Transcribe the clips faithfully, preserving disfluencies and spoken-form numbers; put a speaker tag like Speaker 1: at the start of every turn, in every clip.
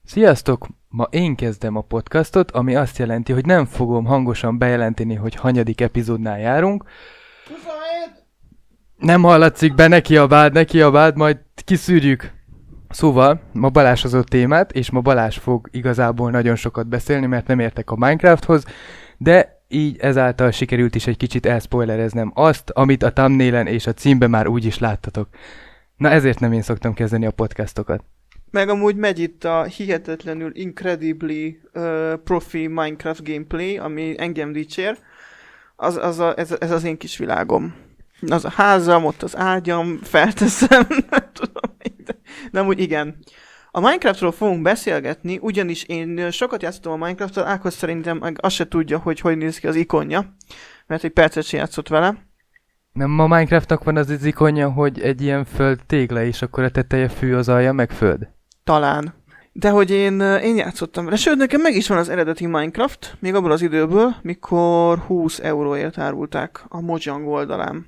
Speaker 1: Sziasztok! Ma én kezdem a podcastot, ami azt jelenti, hogy nem fogom hangosan bejelenteni, hogy hanyadik epizódnál járunk.
Speaker 2: huszonhét!
Speaker 1: Nem hallatszik be, ne kiabáld, ne kiabáld, majd kiszűrjük. Szóval, ma Balázs hozott témát, és ma Balázs fog igazából nagyon sokat beszélni, mert nem értek a Minecrafthoz, de így ezáltal sikerült is egy kicsit elspoilereznem azt, amit a thumbnailen és a címben már úgy is láttatok. Na ezért nem én szoktam kezdeni a podcastokat.
Speaker 2: Meg amúgy megy itt a hihetetlenül incredibly uh, profi Minecraft gameplay, ami engem dicsér. Az, az a, ez, ez az én kis világom. Az a házam, ott az ágyam, felteszem, nem tudom. De, de amúgy igen. A Minecraftról fogunk beszélgetni, ugyanis én sokat játszottam a Minecrafttal, Ákos szerintem meg azt se tudja, hogy hogy néz ki az ikonja, mert egy percet sem játszott vele.
Speaker 1: Nem, a Minecraftnak van az az ikonja, hogy egy ilyen föld tégla, és akkor a teteje fű, az alja meg föld.
Speaker 2: Talán. De hogy én, én játszottam vele. Sőt, nekem meg is van az eredeti Minecraft, még abból az időből, mikor húsz euróért árulták a Mojang oldalán.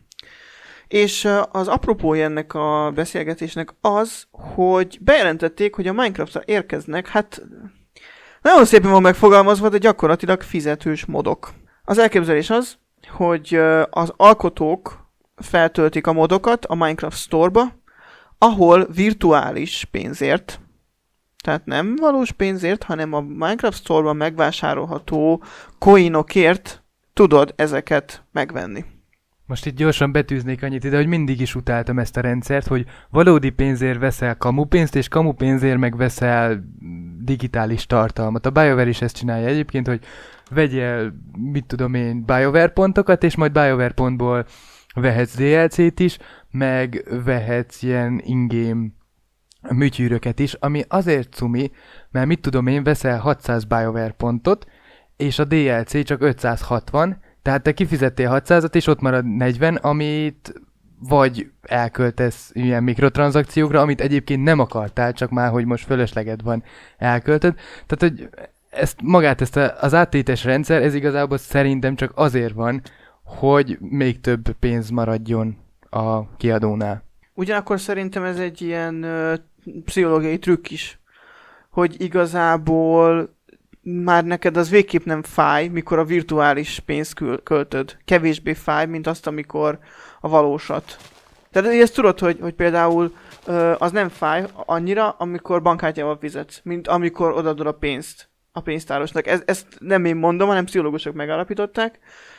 Speaker 2: És az apropója ennek a beszélgetésnek az, hogy bejelentették, hogy a Minecraftra érkeznek, hát nagyon szépen van megfogalmazva, de gyakorlatilag fizetős modok. Az elképzelés az, hogy az alkotók feltöltik a modokat a Minecraft Store-ba, ahol virtuális pénzért, tehát nem valós pénzért, hanem a Minecraft Store-ban megvásárolható coinokért tudod ezeket megvenni.
Speaker 1: Most itt gyorsan betűznék annyit ide, hogy mindig is utáltam ezt a rendszert, hogy valódi pénzért veszel kamupénzt, és kamupénzért meg veszel digitális tartalmat. A BioWare is ezt csinálja egyébként, hogy vegyél, mit tudom én, BioWare pontokat, és majd BioWare pontból vehetsz dé el cét is, meg vehetsz ilyen in-game műtyűröket is, ami azért cumi, mert mit tudom én, veszel hatszáz BioWare pontot, és a dé el cé csak ötszázhatvan, tehát te kifizettél hatszázat, és ott marad negyven, amit vagy elköltesz ilyen mikrotranszakciókra, amit egyébként nem akartál, csak már, hogy most fölösleged van, elköltöd. Tehát, hogy ezt, magát ezt a, az áttétes rendszer, ez igazából szerintem csak azért van, hogy még több pénz maradjon a kiadónál.
Speaker 2: Ugyanakkor szerintem ez egy ilyen ö, pszichológiai trükk is, hogy igazából már neked az végképp nem fáj, mikor a virtuális pénzt kül- költöd. Kevésbé fáj, mint azt, amikor a valósat. Tehát ezt tudod, hogy, hogy például ö, az nem fáj annyira, amikor bankkártyával fizetsz, mint amikor odaadod a pénzt a pénztárosnak. Ez, ezt nem én mondom, hanem pszichológusok megállapították.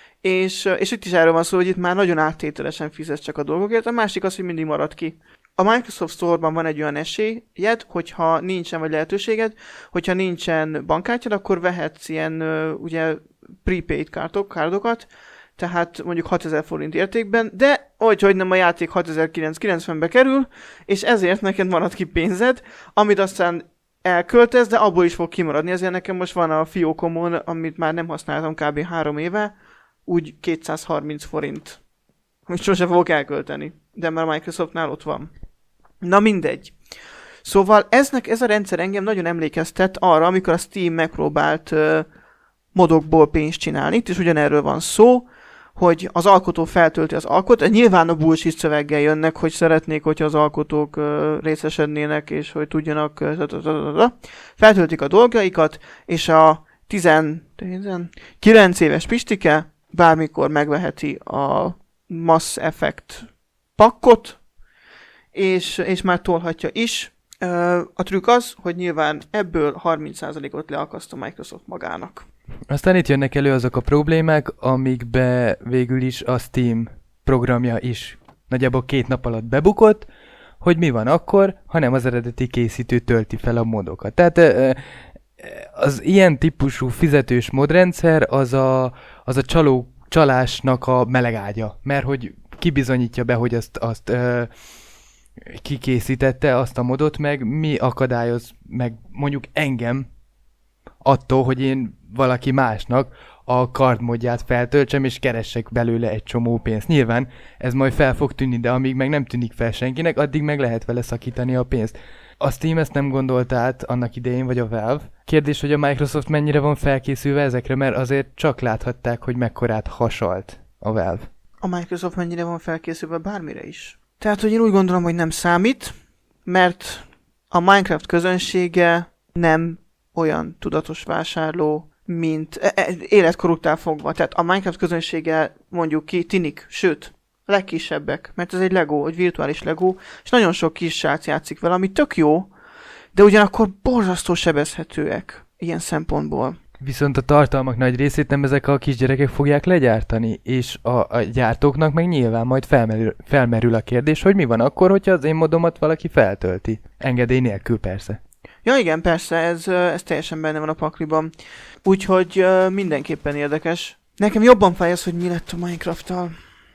Speaker 2: És, és itt is erről van szó, hogy itt már nagyon áttételesen fizetsz csak a dolgokért, a másik az, hogy mindig marad ki. A Microsoft Store-ban van egy olyan esélyed, hogyha nincsen vagy lehetőséged, hogyha nincsen bankkártyád, akkor vehetsz ilyen ugye prepaid kártok, kárdokat, tehát mondjuk hatezer forint értékben, de hogy nem a játék hatezer-kilencszázkilencvenbe kerül, és ezért neked marad ki pénzed, amit aztán elköltesz, de abból is fog kimaradni. Ezért nekem most van a fiókomon, amit már nem használtam kb. három éve, úgy kétszázharminc forint. Most sose fogok elkölteni. De már a Microsoftnál ott van. Na mindegy. Szóval eznek, ez a rendszer engem nagyon emlékeztet arra, amikor a Steam megpróbált uh, modokból pénzt csinálni. Itt is ugyanerről van szó, hogy az alkotó feltölti az alkotót. Nyilván a bullshit szöveggel jönnek, hogy szeretnék, hogyha az alkotók uh, részesednének, és hogy tudjanak... Uh, feltöltik a dolgaikat, és a tizenkilenc éves Pistike bármikor megveheti a Mass Effect pakkot, és, és már tolhatja is. A trükk az, hogy nyilván ebből harminc százalékot leakaszt a Microsoft magának.
Speaker 1: Aztán itt jönnek elő azok a problémák, amikbe végül is a Steam programja is nagyjából két nap alatt bebukott, hogy mi van akkor, ha nem az eredeti készítő tölti fel a modokat. Tehát az ilyen típusú fizetős modrendszer az a, az a csaló csalásnak a melegágya, mert hogy kibizonyítja be, hogy azt, azt ö, kikészítette azt a modot, meg mi akadályoz meg mondjuk engem attól, hogy én valaki másnak a kardmodját feltöltsem, és keressek belőle egy csomó pénzt. Nyilván ez majd fel fog tűnni, de amíg meg nem tűnik fel senkinek, addig meg lehet vele szakítani a pénzt. A Steam ezt nem gondolta át annak idején, vagy a Valve. Kérdés, hogy a Microsoft mennyire van felkészülve ezekre, mert azért csak láthatták, hogy mekkorát hasalt a Valve.
Speaker 2: A Microsoft mennyire van felkészülve bármire is. Tehát, hogy én úgy gondolom, hogy nem számít, mert a Minecraft közönsége nem olyan tudatos vásárló, mint életkoruktál fogva. Tehát a Minecraft közönsége mondjuk ki tinik, sőt, a legkisebbek, mert ez egy Lego, egy virtuális Lego, és nagyon sok kis srác játszik vele, ami tök jó, de ugyanakkor borzasztó sebezhetőek ilyen szempontból.
Speaker 1: Viszont a tartalmak nagy részét nem ezek a kisgyerekek fogják legyártani, és a, a gyártóknak meg nyilván majd felmerül, felmerül a kérdés, hogy mi van akkor, hogyha az én modomat valaki feltölti. Engedély nélkül persze.
Speaker 2: Ja igen, persze, ez, ez teljesen benne van a pakliban. Úgyhogy mindenképpen érdekes. Nekem jobban fáj az, hogy mi lett a Minecraft-tal.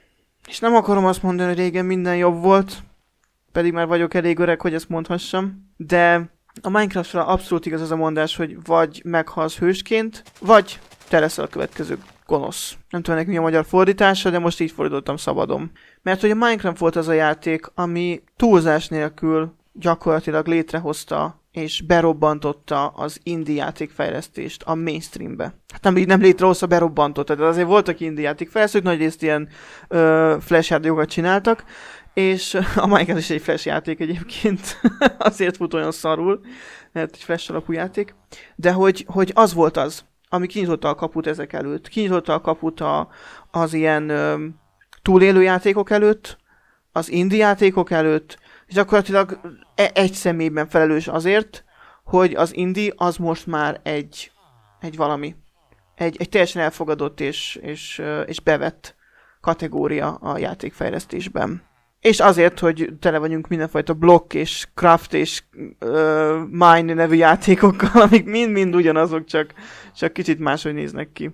Speaker 2: És nem akarom azt mondani, hogy régen minden jobb volt, pedig már vagyok elég öreg, hogy ezt mondhassam, de a Minecraftra abszolút igaz az a mondás, hogy vagy meghalsz hősként, vagy te leszel a következő gonosz. Nem tudom neki mi a magyar fordítása, de most így fordítottam szabadon. Mert hogy a Minecraft volt az a játék, ami túlzás nélkül gyakorlatilag létrehozta és berobbantotta az indie játékfejlesztést a mainstreambe. Hát nem, nem létrehozta, berobbantotta, de azért voltak indie játékfejlesztők, nagyrészt ilyen ö, flash játékokat csináltak, és a Minecraft is egy flash játék egyébként, azért fut olyan szarul, mert egy flash alapú játék, de hogy, hogy az volt az, ami kinyitotta a kaput ezek előtt. Kinyitotta a kaput a, az ilyen ö, túlélő játékok előtt, az indie játékok előtt, és gyakorlatilag egy személyben felelős azért, hogy az indie az most már egy, egy valami. Egy, egy teljesen elfogadott és, és, és bevett kategória a játékfejlesztésben. És azért, hogy tele vagyunk mindenfajta block és craft és uh, mine nevű játékokkal, amik mind-mind ugyanazok, csak, csak kicsit máshogy néznek ki.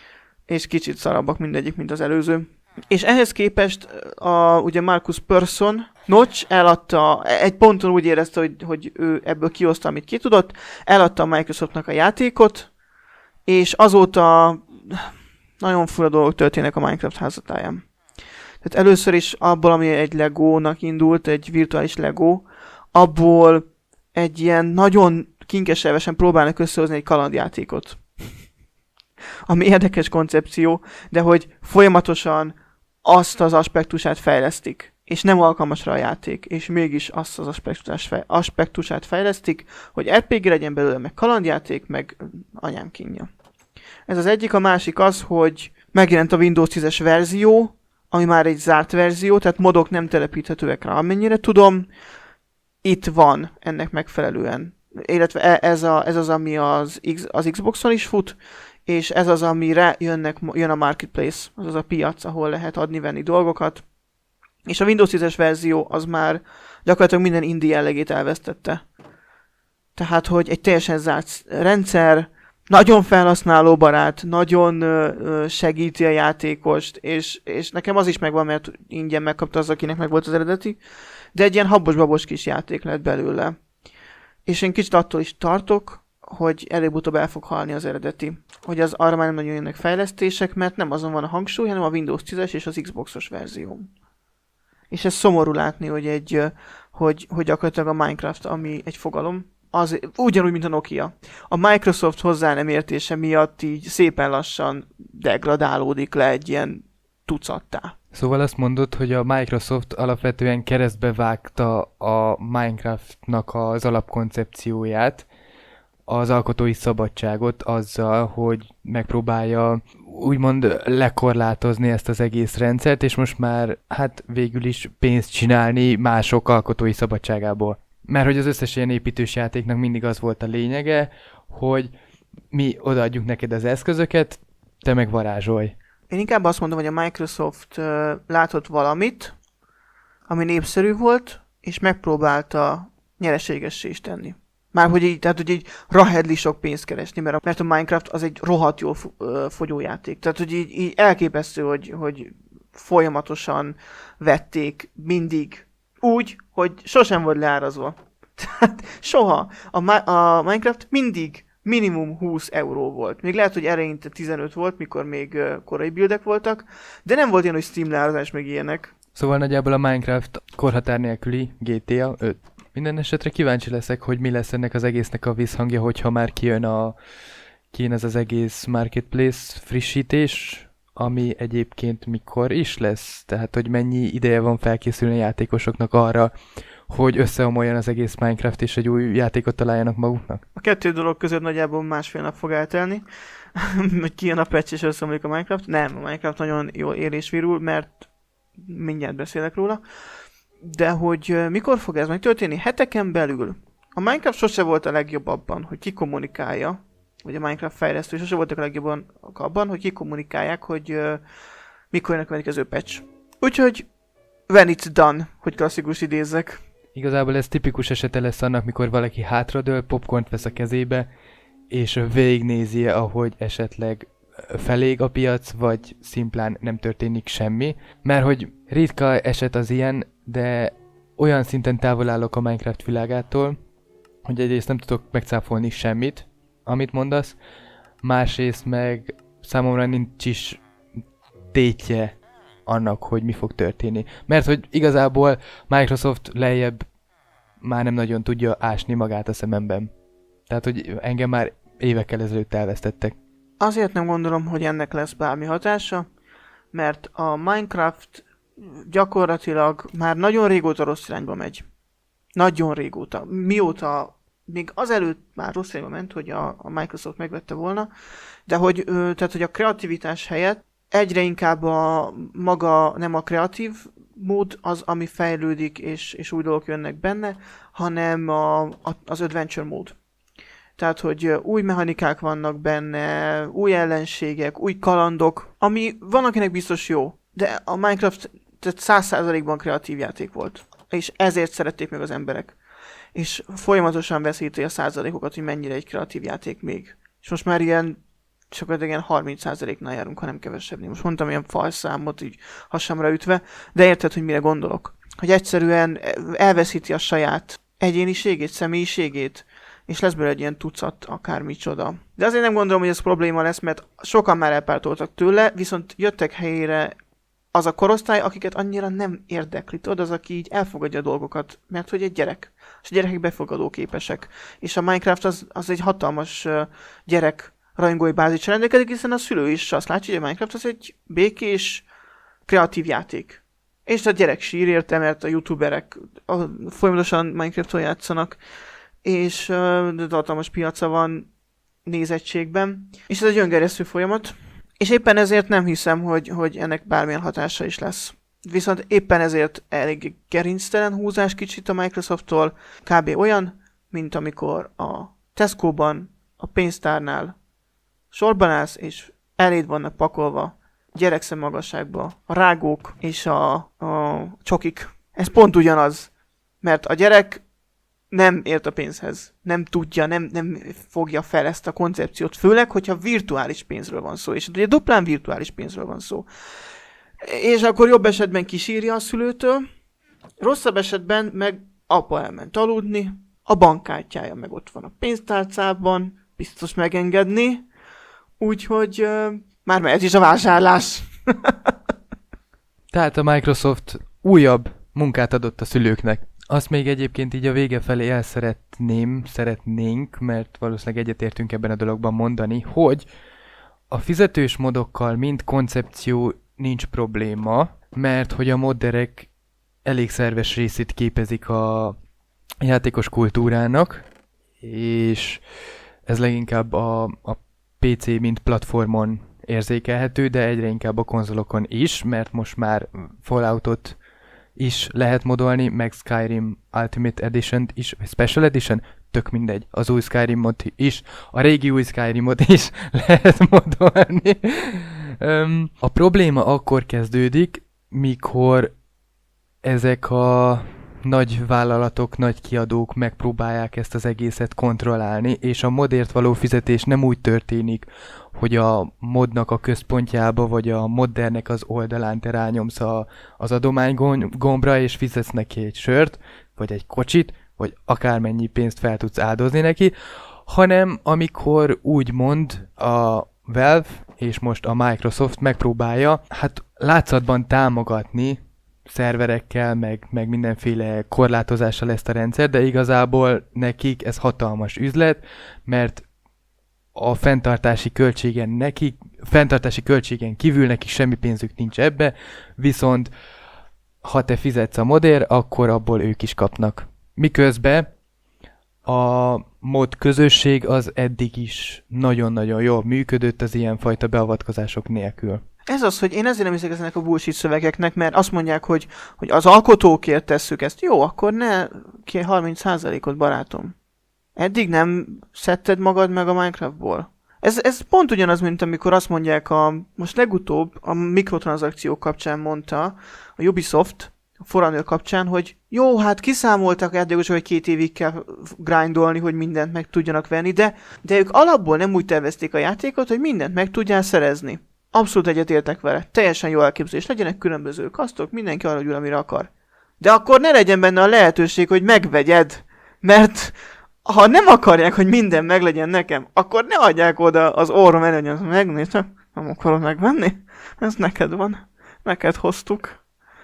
Speaker 2: És kicsit szarabbak mindegyik, mint az előző. És ehhez képest a, ugye Marcus Persson Notch eladta, egy ponton úgy érezte, hogy, hogy ő ebből kihozta, amit ki tudott, eladta a Microsoftnak a játékot, és azóta nagyon fura dolgok történnek a Minecraft házatáján. Tehát először is abból, ami egy Legónak indult, egy virtuális Lego, abból egy ilyen nagyon kinkeselvesen próbálnak összehozni egy kalandjátékot. Ami érdekes koncepció, de hogy folyamatosan azt az aspektusát fejlesztik, és nem alkalmas rá a játék, és mégis azt az aspektusát fejlesztik, hogy er pé gé legyen belőle, meg kalandjáték, meg anyám kínja. Ez az egyik, a másik az, hogy megjelent a Windows tízes verzió, ami már egy zárt verzió, tehát modok nem telepíthetőek rá, amennyire tudom. Itt van ennek megfelelően, illetve ez, a, ez az, ami az, X, az Xboxon is fut, és ez az, amire jönnek, jön a Marketplace, azaz a piac, ahol lehet adni-venni dolgokat. És a Windows tízes verzió az már gyakorlatilag minden indie jellegét elvesztette. Tehát, hogy egy teljesen zárt rendszer, nagyon felhasználóbarát, nagyon ö, segíti a játékost, és, és nekem az is megvan, mert ingyen megkapta az, akinek meg volt az eredeti, de egy ilyen habos-babos kis játék lett belőle. És én kicsit attól is tartok, hogy előbb-utóbb el fog halni az eredeti. Hogy az arra már nem nagyon jönnek fejlesztések, mert nem azon van a hangsúly, hanem a Windows tízes és az Xboxos verzió. És ez szomorú látni, hogy, egy, hogy, hogy gyakorlatilag a Minecraft, ami egy fogalom, az ugyanúgy, mint a Nokia. A Microsoft hozzá nem értése miatt így szépen lassan degradálódik le egy ilyen tucattá.
Speaker 1: Szóval azt mondod, hogy a Microsoft alapvetően keresztbe vágta a Minecraftnak az alapkoncepcióját, az alkotói szabadságot azzal, hogy megpróbálja úgymond lekorlátozni ezt az egész rendszert, és most már hát végül is pénzt csinálni mások alkotói szabadságából. Mert hogy az összes ilyen építős játéknak mindig az volt a lényege, hogy mi odaadjuk neked az eszközöket, te meg varázsolj.
Speaker 2: Én inkább azt mondom, hogy a Microsoft uh, látott valamit, ami népszerű volt, és megpróbálta nyereségessé is tenni. Már hogy így, tehát hogy így rahedli sok pénzt keresni, mert a, mert a Minecraft az egy rohadt jól fogyójáték. Tehát hogy így, így elképesztő, hogy, hogy folyamatosan vették mindig úgy, hogy sosem volt leárazva. Tehát soha. A, a Minecraft mindig minimum húsz euró volt. Még lehet, hogy eleinte tizenöt volt, mikor még korai buildek voltak, de nem volt ilyen, hogy Steam leárazás meg ilyenek.
Speaker 1: Szóval nagyjából a Minecraft korhatár nélküli gé té á öt. Minden esetre kíváncsi leszek, hogy mi lesz ennek az egésznek a visszhangja, hogyha már kijön, a, kijön ez az egész Marketplace frissítés, ami egyébként mikor is lesz. Tehát, hogy mennyi ideje van felkészülni a játékosoknak arra, hogy összeomoljon az egész Minecraft, és egy új játékot találjanak maguknak?
Speaker 2: A kettő dolog között nagyjából másfél nap fog eltelni, hogy kijön a patch és összeomlik a Minecraft. Nem, a Minecraft nagyon jól él és virul, mert mindjárt beszélek róla. De hogy mikor fog ez megtörténni? Heteken belül. A Minecraft sose volt a legjobb abban, hogy kikommunikálja, vagy a Minecraft fejlesztő sose voltak a legjobban abban, hogy kikommunikálják, hogy uh, mikor jönnek a következő patch. Úgyhogy when it's done, hogy klasszikus idézzek.
Speaker 1: Igazából ez tipikus esete lesz annak, mikor valaki hátradől, popcornt vesz a kezébe, és végignézi, ahogy esetleg felég a piac, vagy szimplán nem történik semmi. Mert hogy ritka eset az ilyen, de olyan szinten távol állok a Minecraft világától, hogy egyrészt nem tudok megcáfolni semmit, amit mondasz, másrészt meg számomra nincs is tétje annak, hogy mi fog történni. Mert hogy igazából Microsoft lejjebb már nem nagyon tudja ásni magát a szememben. Tehát, hogy engem már évekkel ezelőtt elvesztettek.
Speaker 2: Azért nem gondolom, hogy ennek lesz bármi hatása, mert a Minecraft gyakorlatilag már nagyon régóta rossz irányba megy. Nagyon régóta. Mióta, még azelőtt már rossz irányba ment, hogy a, a Microsoft megvette volna, de hogy, ö, tehát, hogy a kreativitás helyett egyre inkább a maga, nem a kreatív mód az, ami fejlődik, és, és új dolgok jönnek benne, hanem a, a, az adventure mód. Tehát, hogy új mechanikák vannak benne, új ellenségek, új kalandok, ami van, akinek biztos jó, de a Minecraft száz százalékban kreatív játék volt. És ezért szerették meg az emberek. És folyamatosan veszíti a százalékokat, hogy mennyire egy kreatív játék még. És most már ilyen, sokat ilyen harminc százaléknál járunk, ha nem kevesebbnél. Most mondtam ilyen falszámot, így hasamra ütve, de érted, hogy mire gondolok. Hogy egyszerűen elveszíti a saját egyéniségét, személyiségét, és lesz belőle egy ilyen tucat, akármicsoda. De azért nem gondolom, hogy ez probléma lesz, mert sokan már elpártoltak tőle, viszont jöttek helyére az a korosztály, akiket annyira nem érdekli. Tudod, az, aki így elfogadja a dolgokat, mert hogy egy gyerek. És a gyerekek befogadó képesek. És a Minecraft az, az egy hatalmas uh, gyerek rajongói bázisra rendelkezik, hiszen a szülő is azt látja, hogy a Minecraft az egy békés, kreatív játék. És a gyerek sír érte, mert a youtuberek a, folyamatosan Minecraft-on játszanak, és uh, hatalmas piaca van nézettségben. És ez egy öngerjesztő folyamat. És éppen ezért nem hiszem, hogy, hogy ennek bármilyen hatása is lesz. Viszont éppen ezért elég gerinctelen húzás kicsit a Microsofttól, kb. Olyan, mint amikor a Tesco-ban, a pénztárnál sorban állsz, és eléd vannak pakolva gyerekszem magasságba a rágók és a, a csokik. Ez pont ugyanaz, mert a gyerek nem ért a pénzhez, nem tudja, nem, nem fogja fel ezt a koncepciót, főleg, hogyha virtuális pénzről van szó, és ugye duplán virtuális pénzről van szó. És akkor jobb esetben kisírja a szülőtől, rosszabb esetben meg apa elment aludni, a bankkártyája meg ott van a pénztárcában, biztos megengedni, úgyhogy uh, már mehet is a vásárlás.
Speaker 1: Tehát a Microsoft újabb munkát adott a szülőknek. Azt még egyébként így a vége felé el szeretném, szeretnénk, mert valószínűleg egyetértünk ebben a dologban mondani, hogy a fizetős modokkal mind koncepció nincs probléma, mert hogy a modderek elég szerves részét képezik a játékos kultúrának, és ez leginkább a, a pé cé mint platformon érzékelhető, de egyre inkább a konzolokon is, mert most már Falloutot is lehet modolni, meg Skyrim Ultimate Edition is, vagy Special Edition, tök mindegy, az új Skyrim mod is, a régi új Skyrim mod is lehet modolni. um, a probléma akkor kezdődik, mikor ezek a nagy vállalatok, nagy kiadók megpróbálják ezt az egészet kontrollálni, és a modért való fizetés nem úgy történik, hogy a modnak a központjába, vagy a moddernek az oldalán te rányomsz a, az adomány gombra, és fizetsz neki egy sört, vagy egy kocsit, vagy akármennyi pénzt fel tudsz áldozni neki, hanem amikor úgymond a Valve, és most a Microsoft megpróbálja, hát látszatban támogatni szerverekkel, meg, meg mindenféle korlátozással ezt a rendszer, de igazából nekik ez hatalmas üzlet, mert a fenntartási költségen nekik, fenntartási költségen kívül nekik semmi pénzük nincs ebbe, viszont ha te fizetsz a modért, akkor abból ők is kapnak. Miközben a mod közösség az eddig is nagyon-nagyon jól működött az ilyenfajta beavatkozások nélkül.
Speaker 2: Ez az, hogy én ezért nem hiszek ezeknek a bullshit szövegeknek, mert azt mondják, hogy, hogy az alkotókért tesszük ezt. Jó, akkor ne ki harminc százalékot, barátom. Eddig nem szedted magad meg a Minecraftból? Ez, ez pont ugyanaz, mint amikor azt mondják, a, most legutóbb a mikrotranszakciók kapcsán mondta a Ubisoft, a For Honor kapcsán, hogy jó, hát kiszámoltak játékosok, hogy két évig kell grindolni, hogy mindent meg tudjanak venni, de, de ők alapból nem úgy tervezték a játékot, hogy mindent meg tudjál szerezni. Abszolút egyetértek vele. Teljesen jó elképzelés. Legyenek különböző kasztok, mindenki arra gyúl, amire akar. De akkor ne legyen benne a lehetőség, hogy megvegyed, mert ha nem akarják, hogy minden meglegyen nekem, akkor ne adják oda az orrom elé, hogy azt megnézem, nem akarod megvenni? Ez neked van. Neked hoztuk.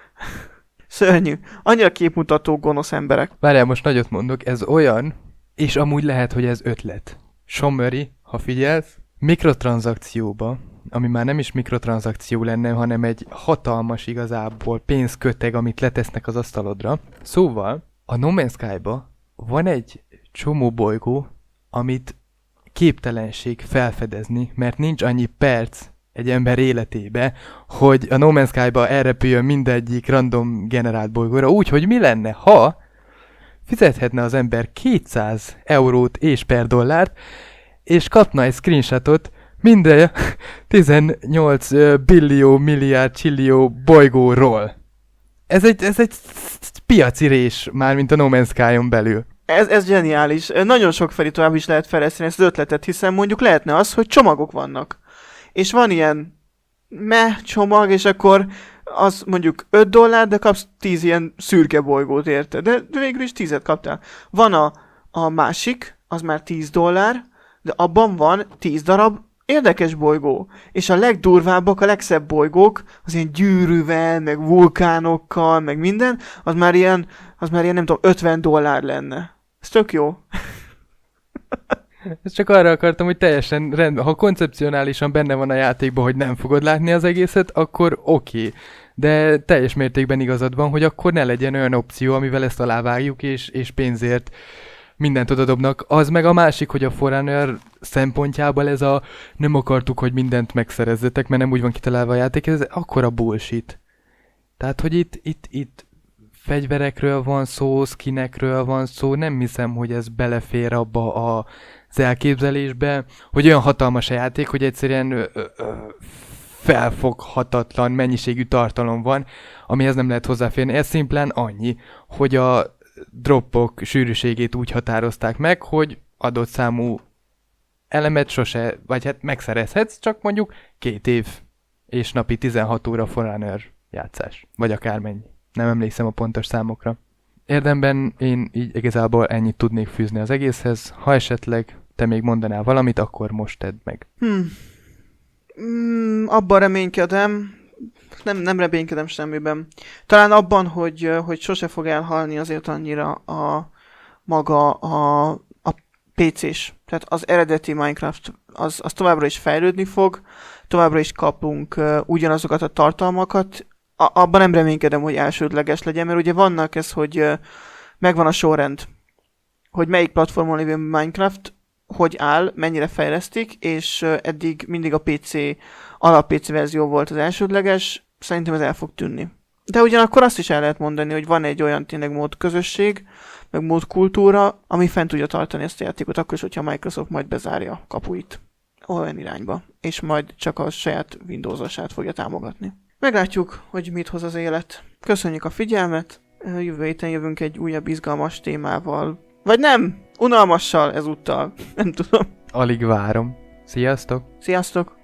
Speaker 2: Szörnyű. Annyira képmutató gonosz emberek.
Speaker 1: Várjál, most nagyot mondok, ez olyan, és amúgy lehet, hogy ez ötlet. Somöri, ha figyelsz, mikrotranszakcióba, ami már nem is mikrotranszakció lenne, hanem egy hatalmas igazából pénzköteg, amit letesznek az asztalodra. Szóval, a No Man's Sky-ba van egy csomó bolygó, amit képtelenség felfedezni, mert nincs annyi perc egy ember életébe, hogy a No Man's Sky-ba elrepüljön mindegyik random generált bolygóra, úgyhogy mi lenne, ha fizethetne az ember kétszáz eurót és per dollárt, és kapna egy screenshotot minden tizennyolc billió, milliárd, csillió bolygóról. Ez egy, ez egy piaci rés, már mint a No Man's Sky-on belül.
Speaker 2: Ez, ez zseniális. Nagyon sok felé tovább is lehet fejleszteni ezt az ötletet, hiszen mondjuk lehetne az, hogy csomagok vannak. És van ilyen meh csomag, és akkor az mondjuk öt dollár, de kapsz tíz ilyen szürke bolygót érte. De végül is tízet kaptál. Van a, a másik, az már tíz dollár, de abban van tíz darab érdekes bolygó. És a legdurvábbak, a legszebb bolygók, az ilyen gyűrűvel, meg vulkánokkal, meg minden, az már ilyen, az már ilyen nem tudom, ötven dollár lenne. Ez tök jó.
Speaker 1: Ezt csak arra akartam, hogy teljesen rendben, ha koncepcionálisan benne van a játékban, hogy nem fogod látni az egészet, akkor oké. Okay. De teljes mértékben igazad van, hogy akkor ne legyen olyan opció, amivel ezt alávágjuk, és, és pénzért mindent odadobnak. Az meg a másik, hogy a For Honor szempontjából ez a nem akartuk, hogy mindent megszerezzetek, mert nem úgy van kitalálva a játék, ez akkora bullshit. Tehát, hogy itt, itt, itt fegyverekről van szó, skinekről van szó, nem hiszem, hogy ez belefér abba a, az elképzelésbe, hogy olyan hatalmas a játék, hogy egyszerűen ö, ö, felfoghatatlan mennyiségű tartalom van, amihez nem lehet hozzáférni. Ez szimplán annyi, hogy a droppok sűrűségét úgy határozták meg, hogy adott számú elemet sose, vagy hát megszerezhetsz, csak mondjuk két év és napi tizenhat óra For Honor játszás, vagy akármennyi. Nem emlékszem a pontos számokra. Érdemben én így igazából ennyit tudnék fűzni az egészhez. Ha esetleg te még mondanál valamit, akkor most tedd meg.
Speaker 2: Hmm. Mm, abban reménykedem, nem, nem reménykedem semmiben. Talán abban, hogy, hogy sose fog elhalni azért annyira a maga a, a pé cés. Tehát az eredeti Minecraft az, az továbbra is fejlődni fog, továbbra is kapunk uh, ugyanazokat a tartalmakat. A, abban nem reménykedem, hogy elsődleges legyen, mert ugye vannak ez, hogy uh, megvan a sorrend, hogy melyik platformon lévő Minecraft hogy áll, mennyire fejlesztik, és uh, eddig mindig a pé cé, alap pé cé verzió volt az elsődleges, szerintem ez el fog tűnni. De ugyanakkor azt is el lehet mondani, hogy van egy olyan tényleg mód közösség, meg mód kultúra, ami fent tudja tartani ezt a játékot, akkor is, hogyha a Microsoft majd bezárja a kapuit olyan irányba, és majd csak a saját Windows-osát fogja támogatni. Meglátjuk, hogy mit hoz az élet. Köszönjük a figyelmet, jövő héten jövünk egy újabb izgalmas témával. Vagy nem, unalmassal ezúttal, nem tudom.
Speaker 1: Alig várom. Sziasztok!
Speaker 2: Sziasztok!